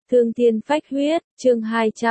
Thương thiên phách huyết, chương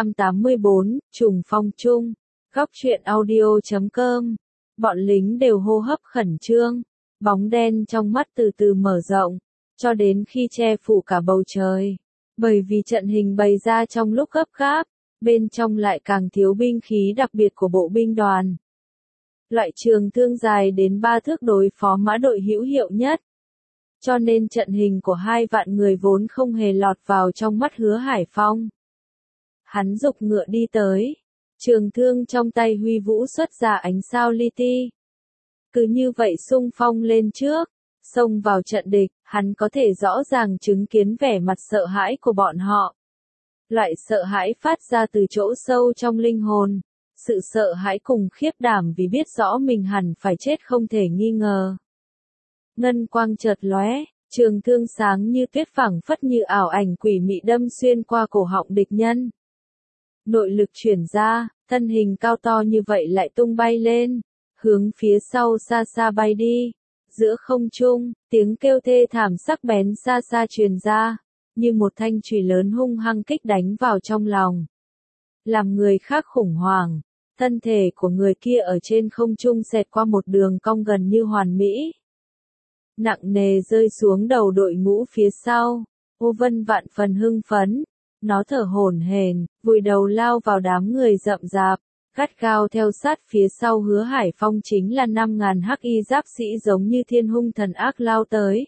284, trùng phong chung. Góc truyện audio.com. Bọn lính đều hô hấp khẩn trương, bóng đen trong mắt từ từ mở rộng, cho đến khi che phủ cả bầu trời. Bởi vì trận hình bày ra trong lúc gấp gáp, bên trong lại càng thiếu binh khí đặc biệt của bộ binh đoàn. Loại trường thương dài đến 3 thước đối phó mã đội hữu hiệu nhất. Cho nên trận hình của 2 vạn người vốn không hề lọt vào trong mắt Hứa Hải Phong. Hắn giục ngựa đi tới, trường thương trong tay huy vũ xuất ra ánh sao li ti. Cứ như vậy xung phong lên trước, xông vào trận địch, hắn có thể rõ ràng chứng kiến vẻ mặt sợ hãi của bọn họ. Loại sợ hãi phát ra từ chỗ sâu trong linh hồn, sự sợ hãi cùng khiếp đảm vì biết rõ mình hẳn phải chết không thể nghi ngờ. Ngân quang chợt lóe, trường thương sáng như tuyết phẳng phất như ảo ảnh quỷ mị đâm xuyên qua cổ họng địch nhân. Nội lực chuyển ra, thân hình cao to như vậy lại tung bay lên, hướng phía sau xa xa bay đi. Giữa không trung, tiếng kêu thê thảm sắc bén xa xa truyền ra, như một thanh chùy lớn hung hăng kích đánh vào trong lòng. Làm người khác khủng hoảng, thân thể của người kia ở trên không trung xẹt qua một đường cong gần như hoàn mỹ. Nặng nề rơi xuống đầu đội ngũ phía sau, Ô Vân vạn phần hưng phấn, nó thở hổn hển, vùi đầu lao vào đám người rậm rạp, gắt gao theo sát phía sau Hứa Hải Phong chính là 5.000 hắc y giáp sĩ giống như thiên hung thần ác lao tới.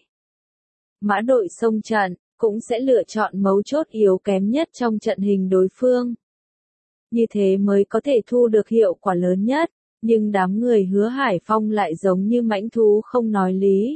Mã đội xông trận, cũng sẽ lựa chọn mấu chốt yếu kém nhất trong trận hình đối phương. Như thế mới có thể thu được hiệu quả lớn nhất, nhưng đám người Hứa Hải Phong lại giống như mãnh thú không nói lý.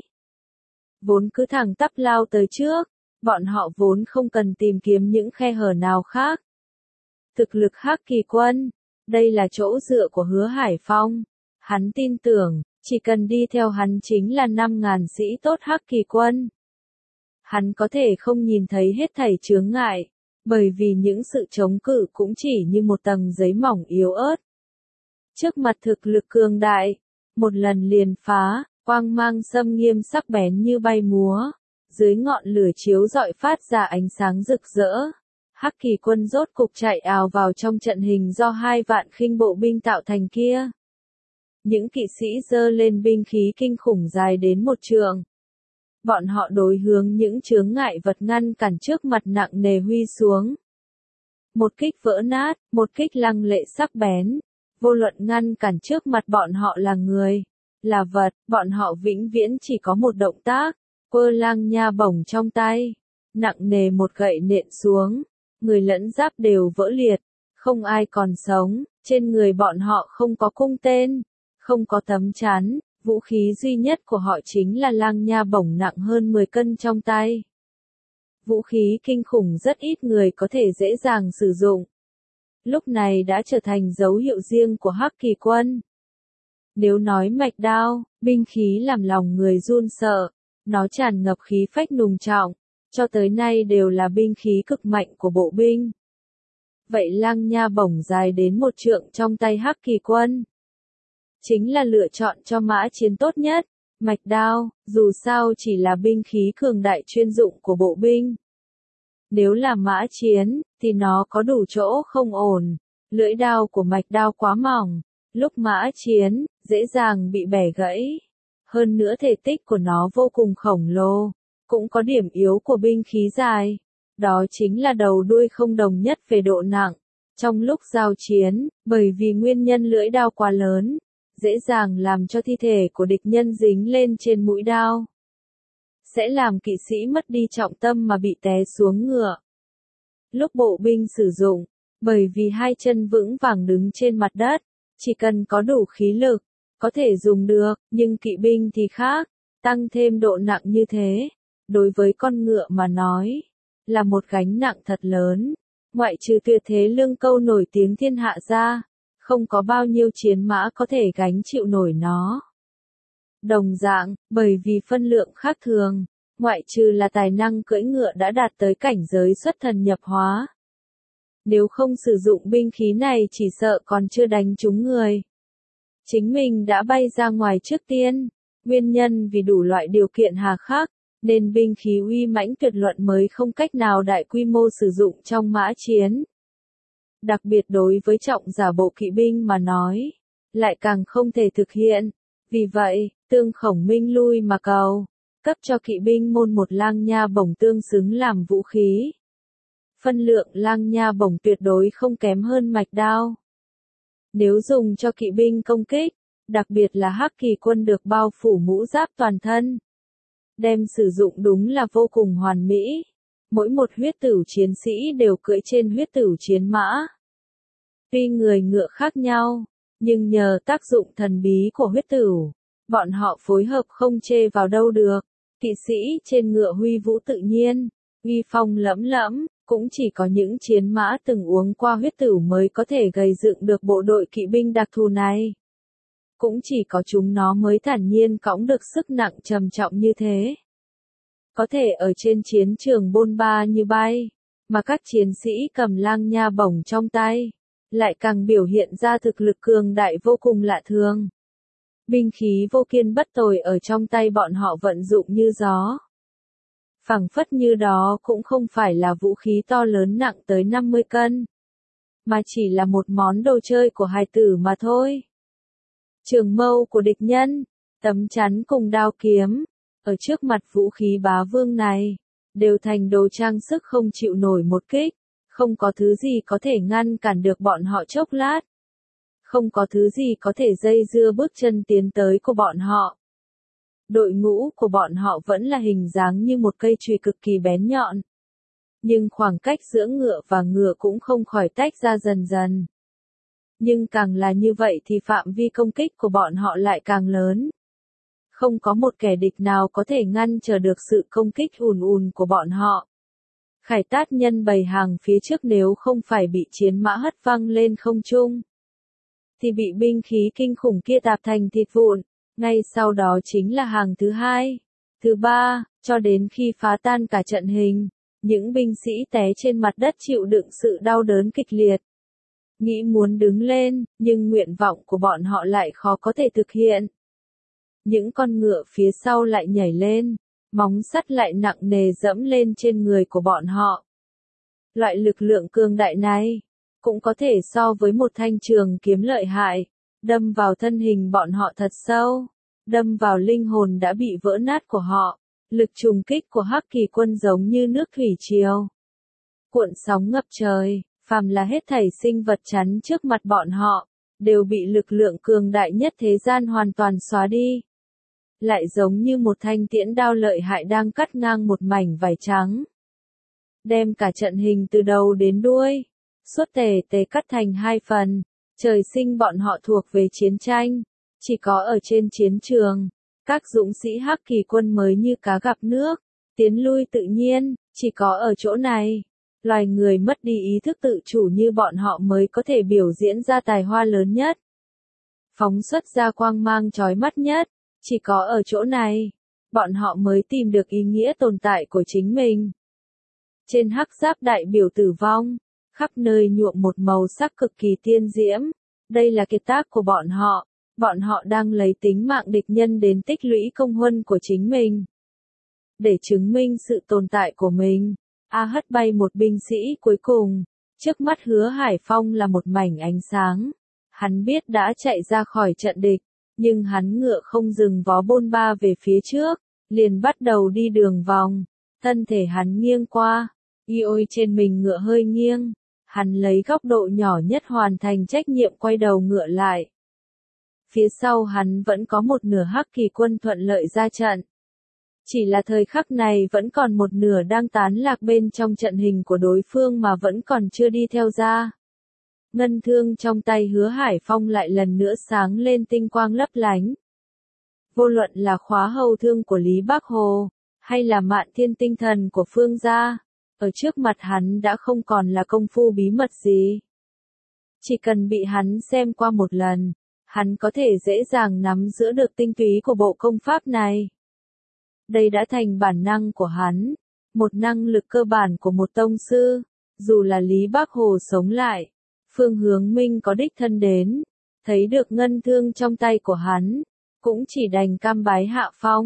Vốn cứ thẳng tắp lao tới trước, bọn họ vốn không cần tìm kiếm những khe hở nào khác. Thực lực Hắc Kỳ quân, đây là chỗ dựa của Hứa Hải Phong. Hắn tin tưởng, chỉ cần đi theo hắn chính là 5.000 sĩ tốt Hắc Kỳ quân. Hắn có thể không nhìn thấy hết thảy chướng ngại, bởi vì những sự chống cự cũng chỉ như một tầng giấy mỏng yếu ớt. Trước mặt thực lực cường đại, một lần liền phá. Quang mang xâm nghiêm sắc bén như bay múa, dưới ngọn lửa chiếu rọi phát ra ánh sáng rực rỡ. Hắc Kỳ quân rốt cục chạy ào vào trong trận hình do 2 vạn khinh bộ binh tạo thành kia. Những kỵ sĩ giơ lên binh khí kinh khủng dài đến 1 trượng. Bọn họ đối hướng những chướng ngại vật ngăn cản trước mặt nặng nề huy xuống. Một kích vỡ nát, một kích lăng lệ sắc bén. Vô luận ngăn cản trước mặt bọn họ là người, là vật, bọn họ vĩnh viễn chỉ có một động tác, quơ lang nha bổng trong tay, nặng nề một gậy nện xuống, người lẫn giáp đều vỡ liệt, không ai còn sống, trên người bọn họ không có cung tên, không có tấm chắn, vũ khí duy nhất của họ chính là lang nha bổng nặng hơn 10 cân trong tay. Vũ khí kinh khủng rất ít người có thể dễ dàng sử dụng. Lúc này đã trở thành dấu hiệu riêng của Hắc Kỳ quân. Nếu nói mạch đao, binh khí làm lòng người run sợ, nó tràn ngập khí phách nùng trọng, cho tới nay đều là binh khí cực mạnh của bộ binh. Vậy lang nha bổng dài đến 1 trượng trong tay Hắc Kỳ quân, chính là lựa chọn cho mã chiến tốt nhất. Mạch đao, dù sao chỉ là binh khí cường đại chuyên dụng của bộ binh. Nếu là mã chiến, thì nó có đủ chỗ không ổn, lưỡi đao của mạch đao quá mỏng. Lúc mã chiến, dễ dàng bị bẻ gãy. Hơn nữa thể tích của nó vô cùng khổng lồ. Cũng có điểm yếu của binh khí dài. Đó chính là đầu đuôi không đồng nhất về độ nặng. Trong lúc giao chiến, bởi vì nguyên nhân lưỡi đao quá lớn, dễ dàng làm cho thi thể của địch nhân dính lên trên mũi đao. Sẽ làm kỵ sĩ mất đi trọng tâm mà bị té xuống ngựa. Lúc bộ binh sử dụng, bởi vì 2 chân vững vàng đứng trên mặt đất, chỉ cần có đủ khí lực, có thể dùng được, nhưng kỵ binh thì khác, tăng thêm độ nặng như thế, đối với con ngựa mà nói, là một gánh nặng thật lớn, ngoại trừ Tuyệt Thế Lương Câu nổi tiếng thiên hạ ra, không có bao nhiêu chiến mã có thể gánh chịu nổi nó. Đồng dạng, bởi vì phân lượng khác thường, ngoại trừ là tài năng cưỡi ngựa đã đạt tới cảnh giới xuất thần nhập hóa. Nếu không sử dụng binh khí này chỉ sợ còn chưa đánh trúng người. Chính mình đã bay ra ngoài trước tiên, nguyên nhân vì đủ loại điều kiện hà khắc, nên binh khí uy mãnh tuyệt luận mới không cách nào đại quy mô sử dụng trong mã chiến. Đặc biệt đối với trọng giả bộ kỵ binh mà nói, lại càng không thể thực hiện. Vì vậy, Tương Khổng Minh lui mà cầu, cấp cho kỵ binh môn một lang nha bổng tương xứng làm vũ khí. Phân lượng lang nha bổng tuyệt đối không kém hơn mạch đao. Nếu dùng cho kỵ binh công kích, đặc biệt là Hắc Kỳ quân được bao phủ mũ giáp toàn thân, đem sử dụng đúng là vô cùng hoàn mỹ. Mỗi một huyết tửu chiến sĩ đều cưỡi trên huyết tửu chiến mã. Tuy người ngựa khác nhau, nhưng nhờ tác dụng thần bí của huyết tửu, bọn họ phối hợp không chê vào đâu được. Kỵ sĩ trên ngựa huy vũ tự nhiên, uy phong lẫm lẫm, cũng chỉ có những chiến mã từng uống qua huyết tửu mới có thể gây dựng được bộ đội kỵ binh đặc thù này. Cũng chỉ có chúng nó mới thản nhiên cõng được sức nặng trầm trọng như thế. Có thể ở trên chiến trường bôn ba như bay, mà các chiến sĩ cầm lang nha bổng trong tay, lại càng biểu hiện ra thực lực cường đại vô cùng lạ thường. Binh khí vô kiên bất tồi ở trong tay bọn họ vận dụng như gió. Phảng phất như đó cũng không phải là vũ khí to lớn nặng tới 50 cân, mà chỉ là một món đồ chơi của hài tử mà thôi. Trường mâu của địch nhân, tấm chắn cùng đao kiếm, ở trước mặt vũ khí bá vương này, đều thành đồ trang sức không chịu nổi một kích, không có thứ gì có thể ngăn cản được bọn họ chốc lát. Không có thứ gì có thể dây dưa bước chân tiến tới của bọn họ. Đội ngũ của bọn họ vẫn là hình dáng như một cây chùy cực kỳ bén nhọn. Nhưng khoảng cách giữa ngựa và ngựa cũng không khỏi tách ra dần dần. Nhưng càng là như vậy thì phạm vi công kích của bọn họ lại càng lớn. Không có một kẻ địch nào có thể ngăn trở được sự công kích ùn ùn của bọn họ. Khải Tát nhân bày hàng phía trước nếu không phải bị chiến mã hất văng lên không trung, thì bị binh khí kinh khủng kia tạp thành thịt vụn. Ngay sau đó chính là hàng thứ hai, thứ ba, cho đến khi phá tan cả trận hình, những binh sĩ té trên mặt đất chịu đựng sự đau đớn kịch liệt. Nghĩ muốn đứng lên, nhưng nguyện vọng của bọn họ lại khó có thể thực hiện. Những con ngựa phía sau lại nhảy lên, móng sắt lại nặng nề dẫm lên trên người của bọn họ. Loại lực lượng cường đại này, cũng có thể so với một thanh trường kiếm lợi hại, đâm vào thân hình bọn họ thật sâu, đâm vào linh hồn đã bị vỡ nát của họ. Lực trùng kích của Hắc Kỳ quân giống như nước thủy triều, cuộn sóng ngập trời, phàm là hết thảy sinh vật chắn trước mặt bọn họ, đều bị lực lượng cường đại nhất thế gian hoàn toàn xóa đi. Lại giống như một thanh tiễn đao lợi hại đang cắt ngang một mảnh vải trắng, đem cả trận hình từ đầu đến đuôi, suốt tề tề cắt thành hai phần. Trời sinh bọn họ thuộc về chiến tranh, chỉ có ở trên chiến trường, các dũng sĩ Hắc Kỳ quân mới như cá gặp nước, tiến lui tự nhiên, chỉ có ở chỗ này, loài người mất đi ý thức tự chủ như bọn họ mới có thể biểu diễn ra tài hoa lớn nhất, phóng xuất ra quang mang chói mắt nhất, chỉ có ở chỗ này, bọn họ mới tìm được ý nghĩa tồn tại của chính mình. Trên hắc giáp đại biểu tử vong, khắp nơi nhuộm một màu sắc cực kỳ tiên diễm, đây là kiệt tác của bọn họ đang lấy tính mạng địch nhân đến tích lũy công huân của chính mình. Để chứng minh sự tồn tại của mình, A hất bay một binh sĩ cuối cùng, trước mắt Hứa Hải Phong là một mảnh ánh sáng, hắn biết đã chạy ra khỏi trận địch, nhưng hắn ngựa không dừng vó bôn ba về phía trước, liền bắt đầu đi đường vòng, thân thể hắn nghiêng qua, ôi trên mình ngựa hơi nghiêng. Hắn lấy góc độ nhỏ nhất hoàn thành trách nhiệm quay đầu ngựa lại. Phía sau hắn vẫn có một nửa Hắc Kỳ quân thuận lợi ra trận. Chỉ là thời khắc này vẫn còn một nửa đang tán lạc bên trong trận hình của đối phương mà vẫn còn chưa đi theo ra. Ngân thương trong tay Hứa Hải Phong lại lần nữa sáng lên tinh quang lấp lánh. Vô luận là khóa hầu thương của Lý Bác Hồ, hay là Mạn Thiên tinh thần của Phương gia, ở trước mặt hắn đã không còn là công phu bí mật gì. Chỉ cần bị hắn xem qua một lần, hắn có thể dễ dàng nắm giữ được tinh túy của bộ công pháp này. Đây đã thành bản năng của hắn, một năng lực cơ bản của một tông sư, dù là Lý Bác Hồ sống lại, Phương Hướng Minh có đích thân đến, thấy được ngân thương trong tay của hắn, cũng chỉ đành cam bái hạ phong.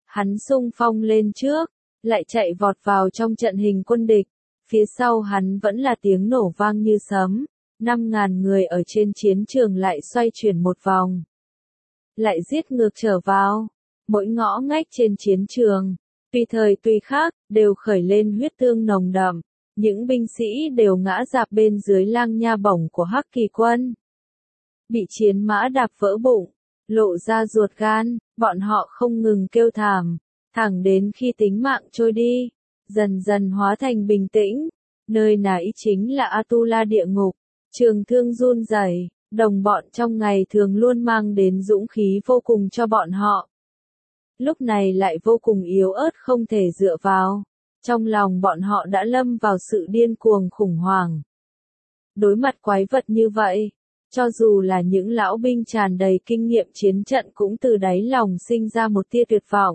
Hắn xung phong lên trước, lại chạy vọt vào trong trận hình quân địch. Phía sau hắn vẫn là tiếng nổ vang như sấm. 5.000 người ở trên chiến trường lại xoay chuyển một vòng. Lại giết ngược trở vào. Mỗi ngõ ngách trên chiến trường, tùy thời tùy khác, đều khởi lên huyết thương nồng đậm. Những binh sĩ đều ngã rạp bên dưới lang nha bổng của Hắc Kỳ quân. Bị chiến mã đạp vỡ bụng, lộ ra ruột gan, bọn họ không ngừng kêu thảm, thẳng đến khi tính mạng trôi đi, dần dần hóa thành bình tĩnh. Nơi nãy chính là Atula địa ngục. Trường Thương run rẩy, đồng bọn trong ngày thường luôn mang đến dũng khí vô cùng cho bọn họ. Lúc này lại vô cùng yếu ớt không thể dựa vào. Trong lòng bọn họ đã lâm vào sự điên cuồng khủng hoảng. Đối mặt quái vật như vậy, cho dù là những lão binh tràn đầy kinh nghiệm chiến trận cũng từ đáy lòng sinh ra một tia tuyệt vọng.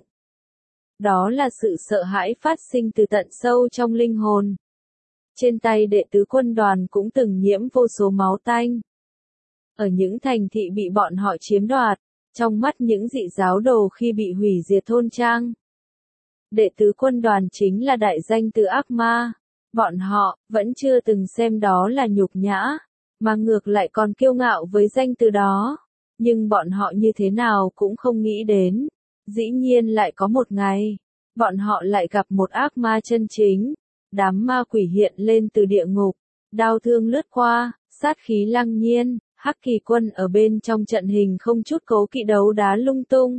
Đó là sự sợ hãi phát sinh từ tận sâu trong linh hồn. Trên tay đệ tứ quân đoàn cũng từng nhiễm vô số máu tanh. Ở những thành thị bị bọn họ chiếm đoạt, trong mắt những dị giáo đồ khi bị hủy diệt thôn trang. Đệ tứ quân đoàn chính là đại danh từ ác ma. Bọn họ vẫn chưa từng xem đó là nhục nhã, mà ngược lại còn kiêu ngạo với danh từ đó. Nhưng bọn họ như thế nào cũng không nghĩ đến. Dĩ nhiên lại có một ngày, bọn họ lại gặp một ác ma chân chính. Đám ma quỷ hiện lên từ địa ngục, đao thương lướt qua, sát khí lăng nhiên, Hắc Kỳ quân ở bên trong trận hình không chút cố kỵ đấu đá lung tung.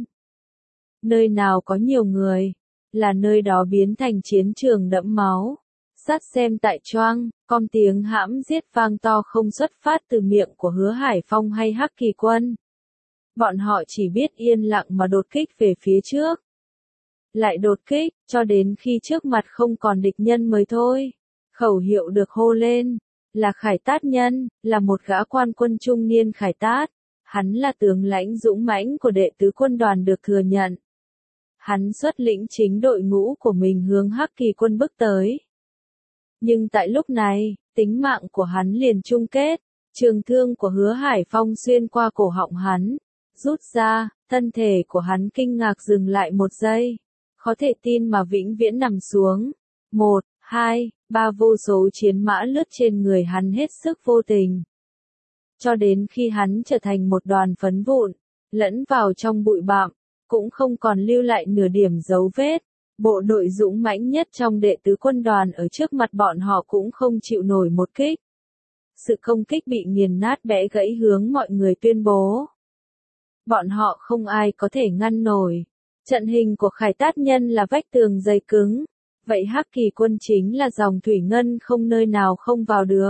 Nơi nào có nhiều người, là nơi đó biến thành chiến trường đẫm máu. Sát xem tại choang, con tiếng hãm giết vang to không xuất phát từ miệng của Hứa Hải Phong hay Hắc Kỳ quân. Bọn họ chỉ biết yên lặng mà đột kích về phía trước. Lại đột kích, cho đến khi trước mặt không còn địch nhân mới thôi. Khẩu hiệu được hô lên, là Khải Tát nhân, là một gã quan quân trung niên Khải Tát. Hắn là tướng lãnh dũng mãnh của đệ tứ quân đoàn được thừa nhận. Hắn xuất lĩnh chính đội ngũ của mình hướng Hắc Kỳ quân bước tới. Nhưng tại lúc này, tính mạng của hắn liền chung kết. Trường thương của Hứa Hải Phong xuyên qua cổ họng hắn, rút ra, thân thể của hắn kinh ngạc dừng lại một giây. Khó thể tin mà vĩnh viễn nằm xuống. 1, 2, 3 vô số chiến mã lướt trên người hắn hết sức vô tình. Cho đến khi hắn trở thành một đoàn phấn vụn, lẫn vào trong bụi bặm, cũng không còn lưu lại nửa điểm dấu vết. Bộ đội dũng mãnh nhất trong đệ tứ quân đoàn ở trước mặt bọn họ cũng không chịu nổi một kích. Sự công kích bị nghiền nát bẽ gãy hướng mọi người tuyên bố. Bọn họ không ai có thể ngăn nổi. Trận hình của Khải Tát nhân là vách tường dày cứng. Vậy Hắc Kỳ quân chính là dòng thủy ngân không nơi nào không vào được.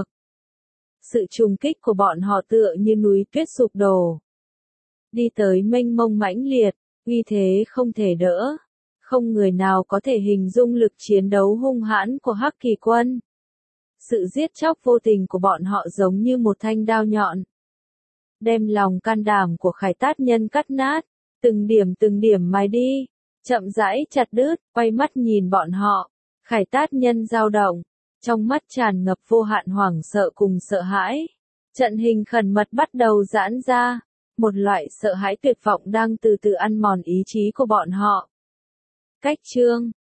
Sự trùng kích của bọn họ tựa như núi tuyết sụp đổ. Đi tới mênh mông mãnh liệt, uy thế không thể đỡ. Không người nào có thể hình dung lực chiến đấu hung hãn của Hắc Kỳ quân. Sự giết chóc vô tình của bọn họ giống như một thanh đao nhọn. Đem lòng can đảm của Khải Tát nhân cắt nát, từng điểm mài đi, chậm rãi chặt đứt, quay mắt nhìn bọn họ. Khải Tát nhân dao động, trong mắt tràn ngập vô hạn hoảng sợ cùng sợ hãi. Trận hình khẩn mật bắt đầu giãn ra, một loại sợ hãi tuyệt vọng đang từ từ ăn mòn ý chí của bọn họ. Cách chương